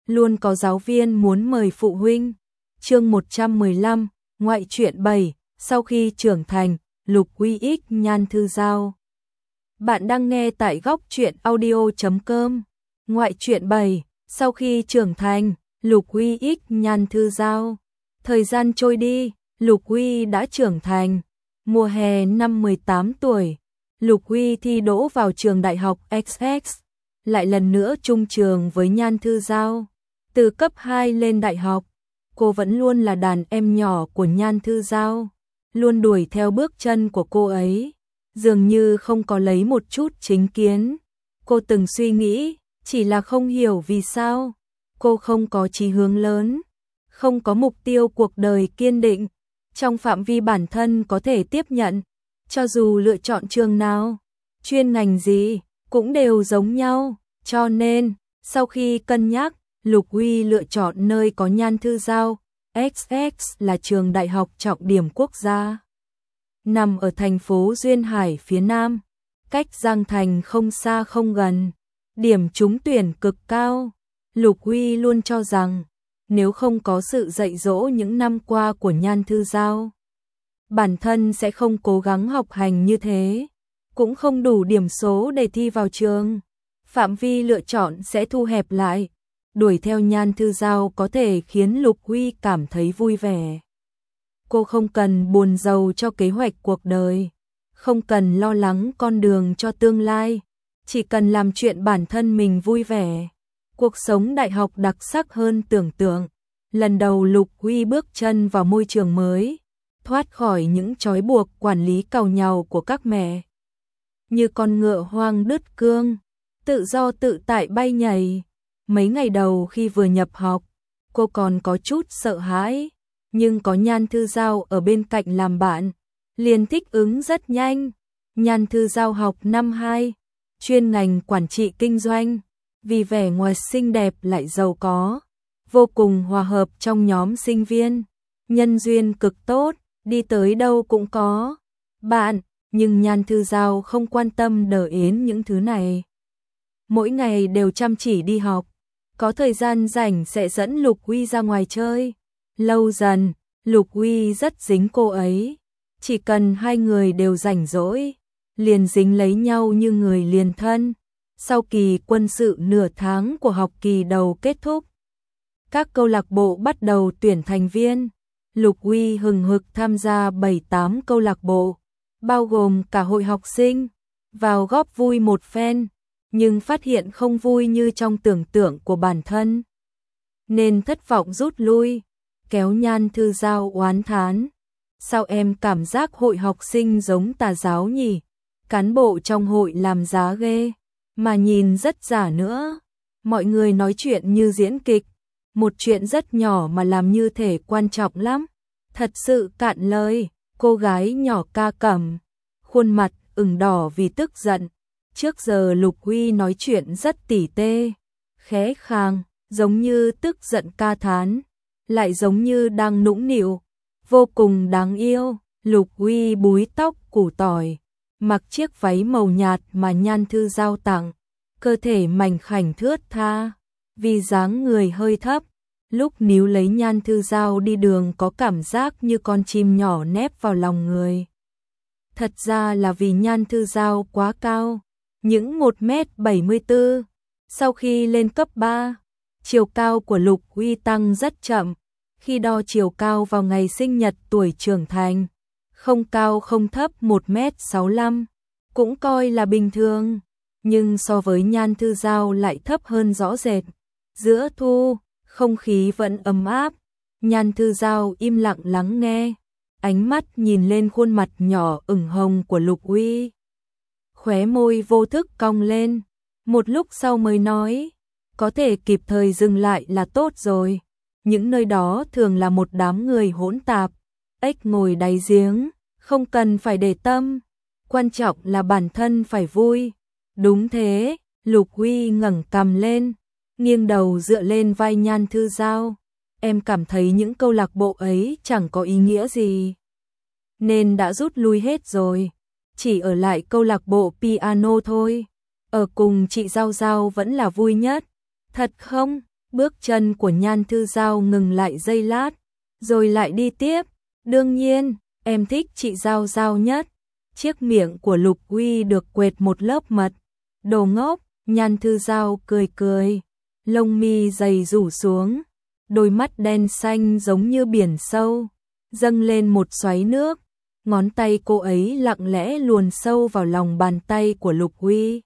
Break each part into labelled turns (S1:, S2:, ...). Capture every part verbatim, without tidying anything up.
S1: luôn có giáo viên muốn mời phụ huynh. Chương một trăm mười lăm, ngoại truyện bảy, sau khi trưởng thành, Lục Uy X Nhan Thư Giao. Bạn đang nghe tại góc truyện audio chấm com. Ngoại truyện bảy, sau khi trưởng thành, Lục Uy X Nhan Thư Giao. Thời gian trôi đi, Lục Uy đã trưởng thành. Mùa hè năm mười tám tuổi, Lục Uy thi đỗ vào trường đại học ích ích, lại lần nữa chung trường với Nhan Thư Giao. Từ cấp hai lên đại học, cô vẫn luôn là đàn em nhỏ của Nhan Thư Giao, luôn đuổi theo bước chân của cô ấy, dường như không có lấy một chút chính kiến. Cô từng suy nghĩ, chỉ là không hiểu vì sao cô không có chí hướng lớn, không có mục tiêu cuộc đời kiên định, trong phạm vi bản thân có thể tiếp nhận, cho dù lựa chọn trường nào, chuyên ngành gì, cũng đều giống nhau, cho nên, sau khi cân nhắc, Lục Uy lựa chọn nơi có Nhan Thư Giao, ích ích là trường đại học trọng điểm quốc gia. Nằm ở thành phố Duyên Hải phía Nam, cách Giang Thành không xa không gần, điểm trúng tuyển cực cao. Lục Uy luôn cho rằng, nếu không có sự dạy dỗ những năm qua của Nhan Thư Giao, bản thân sẽ không cố gắng học hành như thế, cũng không đủ điểm số để thi vào trường. Phạm vi lựa chọn sẽ thu hẹp lại. Đuổi theo Nhan Thư Giao có thể khiến Lục Uy cảm thấy vui vẻ. Cô không cần buồn rầu cho kế hoạch cuộc đời, không cần lo lắng con đường cho tương lai, chỉ cần làm chuyện bản thân mình vui vẻ. Cuộc sống đại học đặc sắc hơn tưởng tượng. Lần đầu Lục Uy bước chân vào môi trường mới, thoát khỏi những trói buộc quản lý càu nhàu của các mẹ. Như con ngựa hoang đứt cương, tự do tự tại bay nhảy. Mấy ngày đầu khi vừa nhập học, cô còn có chút sợ hãi, nhưng có Nhan Thư Giao ở bên cạnh làm bạn, liền thích ứng rất nhanh. Nhan Thư Giao học năm hai, chuyên ngành quản trị kinh doanh, vì vẻ ngoài xinh đẹp lại giàu có, vô cùng hòa hợp trong nhóm sinh viên, nhân duyên cực tốt, đi tới đâu cũng có bạn, nhưng Nhan Thư Giao không quan tâm đờ yến những thứ này. Mỗi ngày đều chăm chỉ đi học, có thời gian rảnh sẽ dẫn Lục Uy ra ngoài chơi. Lâu dần, Lục Uy rất dính cô ấy, chỉ cần hai người đều rảnh rỗi, liền dính lấy nhau như người liền thân. Sau kỳ quân sự nửa tháng của học kỳ đầu kết thúc, các câu lạc bộ bắt đầu tuyển thành viên. Lục Uy hừng hực tham gia bảy tám câu lạc bộ, bao gồm cả hội học sinh, vào góp vui một phen, nhưng phát hiện không vui như trong tưởng tượng của bản thân, nên thất vọng rút lui, kéo Nhan Thư Giao oán thán. Sao em cảm giác hội học sinh giống tà giáo nhỉ? Cán bộ trong hội làm giá ghê, mà nhìn rất giả nữa. Mọi người nói chuyện như diễn kịch, một chuyện rất nhỏ mà làm như thể quan trọng lắm. Thật sự cạn lời, cô gái nhỏ ca cẩm, khuôn mặt ửng đỏ vì tức giận. Trước giờ Lục Uy nói chuyện rất tỉ tê, khẽ khàng, giống như tức giận ca thán, lại giống như đang nũng nịu, vô cùng đáng yêu. Lục Uy búi tóc củ tỏi, mặc chiếc váy màu nhạt mà Nhan Thư Giao tặng, cơ thể mảnh khảnh thướt tha, vì dáng người hơi thấp, lúc níu lấy Nhan Thư Giao đi đường có cảm giác như con chim nhỏ nép vào lòng người. Thật ra là vì Nhan Thư Giao quá cao, những một mét bảy mươi tư. Sau khi lên cấp ba, chiều cao của Lục Uy tăng rất chậm. Khi đo chiều cao vào ngày sinh nhật tuổi trưởng thành, không cao không thấp một mét sáu mươi lăm, cũng coi là bình thường, nhưng so với Nhan Thư Giao lại thấp hơn rõ rệt. Giữa thu, không khí vẫn ấm áp, Nhan Thư Giao im lặng lắng nghe, ánh mắt nhìn lên khuôn mặt nhỏ ửng hồng của Lục Uy. Khóe môi vô thức cong lên, một lúc sau mới nói, có thể kịp thời dừng lại là tốt rồi. Những nơi đó thường là một đám người hỗn tạp, ếch ngồi đáy giếng, không cần phải để tâm, quan trọng là bản thân phải vui. Đúng thế, Lục Uy ngẩng cằm lên, nghiêng đầu dựa lên vai Nhan Thư Giao. Em cảm thấy những câu lạc bộ ấy chẳng có ý nghĩa gì, nên đã rút lui hết rồi, chỉ ở lại câu lạc bộ piano thôi. Ở cùng chị Giao Giao vẫn là vui nhất. Thật không? Bước chân của Nhan Thư Giao ngừng lại giây lát, rồi lại đi tiếp. Đương nhiên, em thích chị Giao Giao nhất. Chiếc miệng của Lục Uy được quệt một lớp mật. Đồ ngốc, Nhan Thư Giao cười cười, lông mi dày rủ xuống, đôi mắt đen xanh giống như biển sâu, dâng lên một xoáy nước. Ngón tay cô ấy lặng lẽ luồn sâu vào lòng bàn tay của Lục Uy.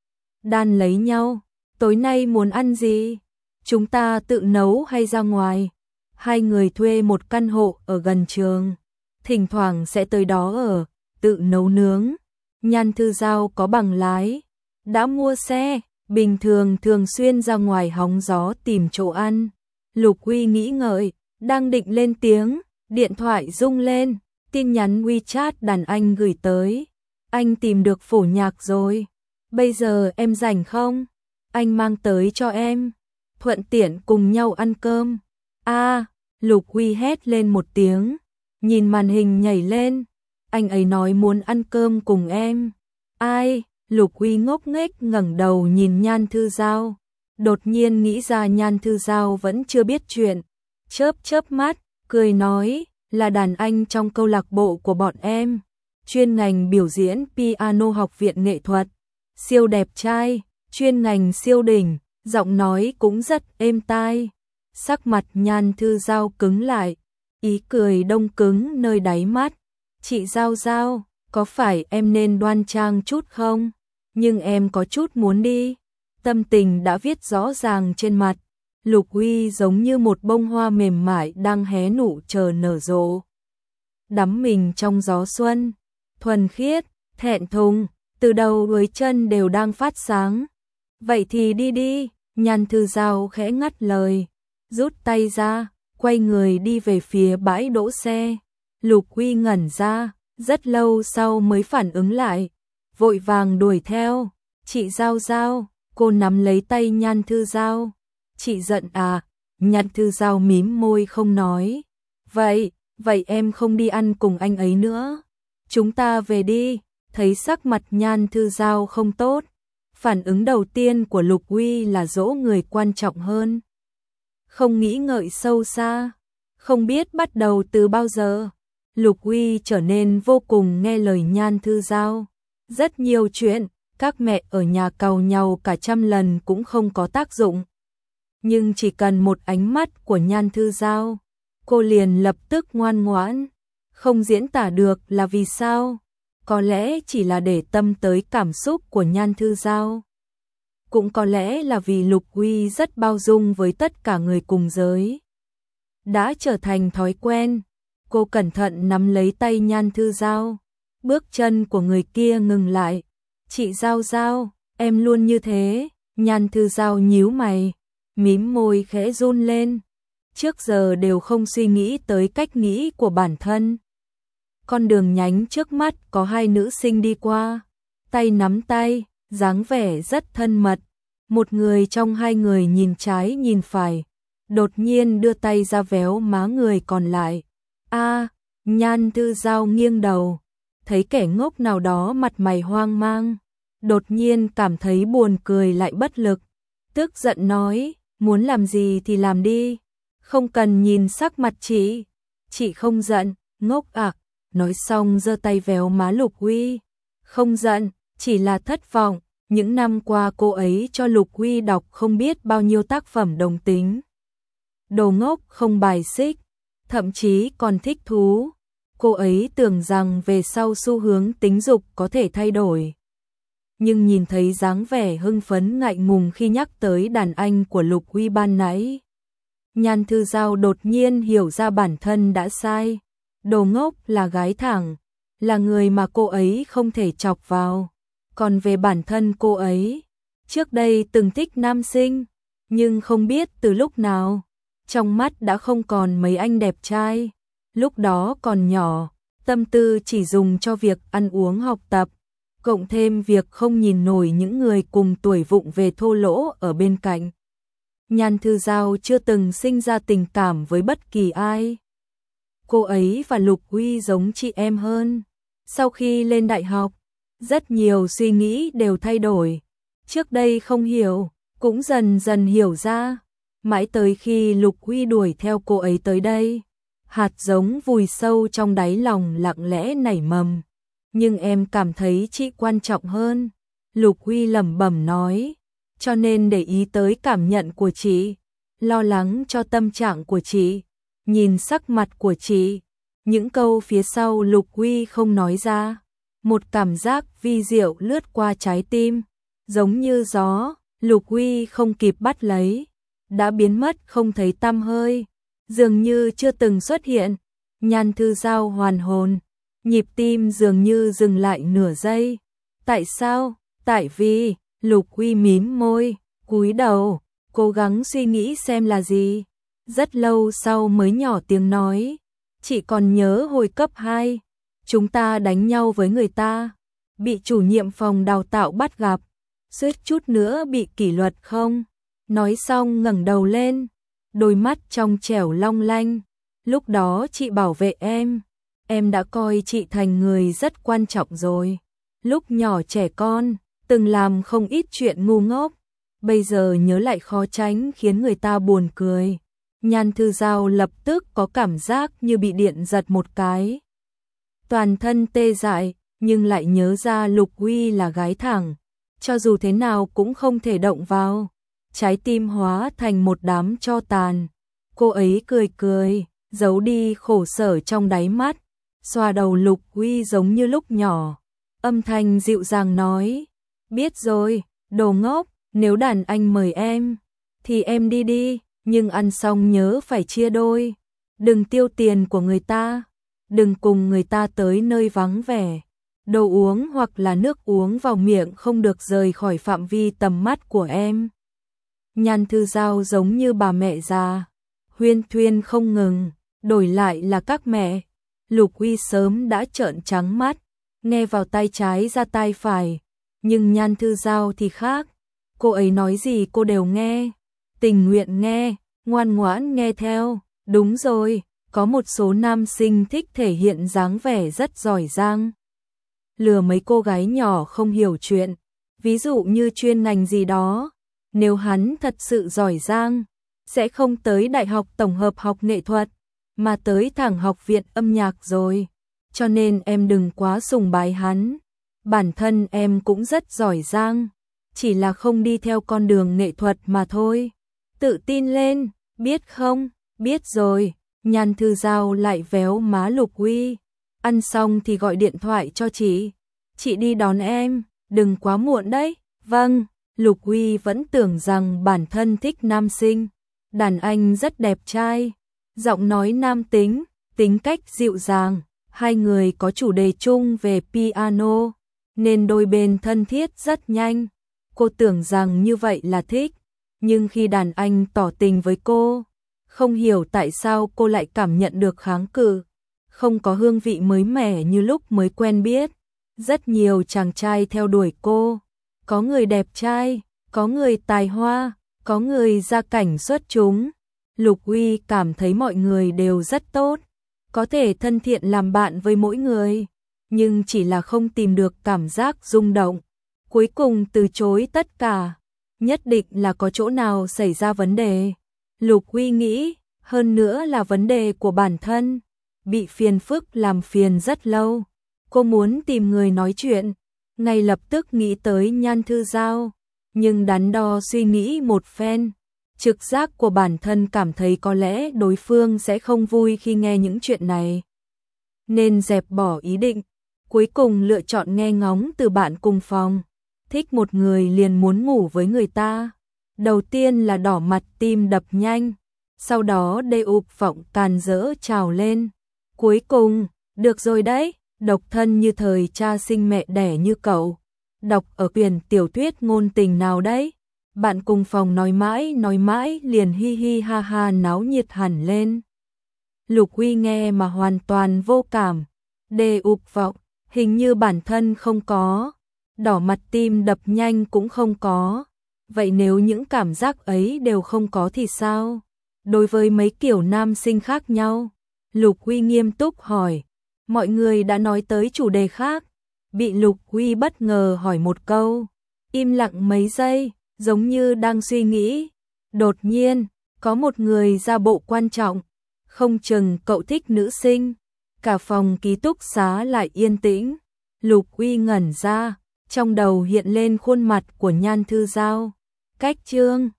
S1: Đan lấy nhau, tối nay muốn ăn gì? Chúng ta tự nấu hay ra ngoài? Hai người thuê một căn hộ ở gần trường, thỉnh thoảng sẽ tới đó ở, tự nấu nướng. Nhan Thư Giao có bằng lái, đã mua xe, bình thường thường xuyên ra ngoài hóng gió tìm chỗ ăn. Lục Uy nghĩ ngợi, đang định lên tiếng, điện thoại rung lên, tin nhắn WeChat đàn anh gửi tới. Anh tìm được phổ nhạc rồi, bây giờ em rảnh không? Anh mang tới cho em, thuận tiện cùng nhau ăn cơm. A, à, Lục Uy hét lên một tiếng, nhìn màn hình nhảy lên, anh ấy nói muốn ăn cơm cùng em. Ai? Lục Uy ngốc nghếch ngẩng đầu nhìn Nhan Thư Giao, đột nhiên nghĩ ra Nhan Thư Giao vẫn chưa biết chuyện, chớp chớp mắt, cười nói, là đàn anh trong câu lạc bộ của bọn em, chuyên ngành biểu diễn piano học viện nghệ thuật, siêu đẹp trai, chuyên ngành siêu đỉnh, giọng nói cũng rất êm tai. Sắc mặt Nhan Thư Giao cứng lại, ý cười đông cứng nơi đáy mắt. Chị Giao Giao, có phải em nên đoan trang chút không? Nhưng em có chút muốn đi. Tâm tình đã viết rõ ràng trên mặt. Lục Uy giống như một bông hoa mềm mại đang hé nụ chờ nở rộ. Đắm mình trong gió xuân, thuần khiết, thẹn thùng, từ đầu tới chân đều đang phát sáng. Vậy thì đi đi, Nhan Thư Giao khẽ ngắt lời, rút tay ra, quay người đi về phía bãi đỗ xe. Lục Uy ngẩn ra, rất lâu sau mới phản ứng lại, vội vàng đuổi theo. Chị Giao Giao, cô nắm lấy tay Nhan Thư Giao. Chị giận à? Nhan Thư Giao mím môi không nói. Vậy, vậy em không đi ăn cùng anh ấy nữa. Chúng ta về đi. Thấy sắc mặt Nhan Thư Giao không tốt, phản ứng đầu tiên của Lục Uy là dỗ người quan trọng hơn. Không nghĩ ngợi sâu xa, không biết bắt đầu từ bao giờ, Lục Uy trở nên vô cùng nghe lời Nhan Thư Giao. Rất nhiều chuyện, các mẹ ở nhà càu nhau cả trăm lần cũng không có tác dụng. Nhưng chỉ cần một ánh mắt của Nhan Thư Giao, cô liền lập tức ngoan ngoãn. Không diễn tả được là vì sao, có lẽ chỉ là để tâm tới cảm xúc của Nhan Thư Giao. Cũng có lẽ là vì Lục Uy rất bao dung với tất cả người cùng giới. Đã trở thành thói quen, cô cẩn thận nắm lấy tay Nhan Thư Giao. Bước chân của người kia ngừng lại. Chị Giao Giao, em luôn như thế. Nhan Thư Giao nhíu mày, mím môi khẽ run lên. Trước giờ đều không suy nghĩ tới cách nghĩ của bản thân. Con đường nhánh trước mắt có hai nữ sinh đi qua, tay nắm tay, dáng vẻ rất thân mật. Một người trong hai người nhìn trái nhìn phải, đột nhiên đưa tay ra véo má người còn lại. A, Nhan Thư Giao nghiêng đầu, thấy kẻ ngốc nào đó mặt mày hoang mang, đột nhiên cảm thấy buồn cười lại bất lực, tức giận nói, muốn làm gì thì làm đi, không cần nhìn sắc mặt chị. Chị không giận, ngốc ạ. À. Nói xong giơ tay véo má Lục Uy. Không giận, chỉ là thất vọng. Những năm qua cô ấy cho Lục Uy đọc không biết bao nhiêu tác phẩm đồng tính. Đồ ngốc không bài xích, thậm chí còn thích thú. Cô ấy tưởng rằng về sau xu hướng tính dục có thể thay đổi. Nhưng nhìn thấy dáng vẻ hưng phấn ngại ngùng khi nhắc tới đàn anh của Lục Uy ban nãy, Nhan Thư Giao đột nhiên hiểu ra bản thân đã sai. Đồ ngốc là gái thẳng, là người mà cô ấy không thể chọc vào. Còn về bản thân cô ấy, trước đây từng thích nam sinh, nhưng không biết từ lúc nào, trong mắt đã không còn mấy anh đẹp trai. Lúc đó còn nhỏ, tâm tư chỉ dùng cho việc ăn uống học tập, cộng thêm việc không nhìn nổi những người cùng tuổi vụng về thô lỗ ở bên cạnh. Nhan Thư Giao chưa từng sinh ra tình cảm với bất kỳ ai. Cô ấy và Lục Uy giống chị em hơn. Sau khi lên đại học, rất nhiều suy nghĩ đều thay đổi. Trước đây không hiểu, cũng dần dần hiểu ra. mãi tới khi Lục Huy đuổi theo cô ấy tới đây. Hạt giống vùi sâu trong đáy lòng lặng lẽ nảy mầm. Nhưng em cảm thấy chị quan trọng hơn. Lục Huy lẩm bẩm nói. Cho nên để ý tới cảm nhận của chị. Lo lắng cho tâm trạng của chị. Nhìn sắc mặt của chị. Những câu phía sau Lục Huy không nói ra. Một cảm giác vi diệu lướt qua trái tim. Giống như gió, Lục Huy không kịp bắt lấy. Đã biến mất không thấy tăm hơi. Dường như chưa từng xuất hiện. Nhan Thư Giao hoàn hồn. Nhịp tim dường như dừng lại nửa giây. Tại sao? Tại vì, Lục Huy mím môi, cúi đầu, cố gắng suy nghĩ xem là gì. Rất lâu sau mới nhỏ tiếng nói. Chị còn nhớ hồi cấp hai, chúng ta đánh nhau với người ta. Bị chủ nhiệm phòng đào tạo bắt gặp. Suýt chút nữa bị kỷ luật không? Nói xong ngẩng đầu lên. Đôi mắt trong trẻo long lanh. Lúc đó chị bảo vệ em. Em đã coi chị thành người rất quan trọng rồi. Lúc nhỏ trẻ con, từng làm không ít chuyện ngu ngốc. Bây giờ nhớ lại khó tránh khiến người ta buồn cười. Nhan Thư Giao lập tức có cảm giác như bị điện giật một cái. Toàn thân tê dại, nhưng lại nhớ ra Lục Huy là gái thẳng. Cho dù thế nào cũng không thể động vào. Trái tim hóa thành một đám tro tàn. Cô ấy cười cười, giấu đi khổ sở trong đáy mắt. Xoa đầu Lục Huy giống như lúc nhỏ. Âm thanh dịu dàng nói. Biết rồi, đồ ngốc, nếu đàn anh mời em, thì em đi đi, nhưng ăn xong nhớ phải chia đôi. Đừng tiêu tiền của người ta. Đừng cùng người ta tới nơi vắng vẻ. Đồ uống hoặc là nước uống vào miệng không được rời khỏi phạm vi tầm mắt của em. Nhan Thư Giao giống như bà mẹ già. Huyên thuyên không ngừng, đổi lại là các mẹ. Lục Huy sớm đã trợn trắng mắt, nghe vào tai trái ra tai phải. Nhưng Nhan Thư Giao thì khác. Cô ấy nói gì cô đều nghe. Tình nguyện nghe, ngoan ngoãn nghe theo. Đúng rồi, có một số nam sinh thích thể hiện dáng vẻ rất giỏi giang. Lừa mấy cô gái nhỏ không hiểu chuyện. Ví dụ như chuyên ngành gì đó. Nếu hắn thật sự giỏi giang, sẽ không tới Đại học Tổng hợp học nghệ thuật, mà tới thẳng học viện âm nhạc rồi. Cho nên em đừng quá sùng bái hắn. Bản thân em cũng rất giỏi giang, chỉ là không đi theo con đường nghệ thuật mà thôi. Tự tin lên, biết không? Biết rồi. Nhan Thư Giao lại véo má Lục Huy. Ăn xong thì gọi điện thoại cho chị. Chị đi đón em, đừng quá muộn đấy. Vâng. Lục Huy vẫn tưởng rằng bản thân thích nam sinh. Đàn anh rất đẹp trai, giọng nói nam tính, tính cách dịu dàng. Hai người có chủ đề chung về piano, nên đôi bên thân thiết rất nhanh. Cô tưởng rằng như vậy là thích, nhưng khi đàn anh tỏ tình với cô, không hiểu tại sao cô lại cảm nhận được kháng cự. Không có hương vị mới mẻ như lúc mới quen biết. Rất nhiều chàng trai theo đuổi cô. Có người đẹp trai, có người tài hoa, có người gia cảnh xuất chúng. Lục Huy cảm thấy mọi người đều rất tốt, có thể thân thiện làm bạn với mỗi người, nhưng chỉ là không tìm được cảm giác rung động. Cuối cùng từ chối tất cả, nhất định là có chỗ nào xảy ra vấn đề. Lục Huy nghĩ, hơn nữa là vấn đề của bản thân, bị phiền phức làm phiền rất lâu. Cô muốn tìm người nói chuyện, ngay lập tức nghĩ tới Nhan Thư Giao, nhưng đắn đo suy nghĩ một phen. Trực giác của bản thân cảm thấy có lẽ đối phương sẽ không vui khi nghe những chuyện này, nên dẹp bỏ ý định. Cuối cùng lựa chọn nghe ngóng từ bạn cùng phòng. Thích một người liền muốn ngủ với người ta. Đầu tiên là đỏ mặt tim đập nhanh, sau đó đê ụp vọng càn rỡ trào lên. Cuối cùng, được rồi đấy, độc thân như thời cha sinh mẹ đẻ như cậu. Đọc ở quyển tiểu thuyết ngôn tình nào đấy? Bạn cùng phòng nói mãi nói mãi liền hi hi ha ha náo nhiệt hẳn lên. Lục Huy nghe mà hoàn toàn vô cảm. Đê ụp vọng, hình như bản thân không có. Đỏ mặt tim đập nhanh cũng không có. Vậy nếu những cảm giác ấy đều không có thì sao? Đối với mấy kiểu nam sinh khác nhau, Lục Huy nghiêm túc hỏi. Mọi người đã nói tới chủ đề khác. Bị Lục Huy bất ngờ hỏi một câu, im lặng mấy giây, giống như đang suy nghĩ. Đột nhiên, có một người ra bộ quan trọng, không chừng cậu thích nữ sinh. Cả phòng ký túc xá lại yên tĩnh. Lục Uy ngẩn ra, trong đầu hiện lên khuôn mặt của Nhan Thư Giao. Cách Trương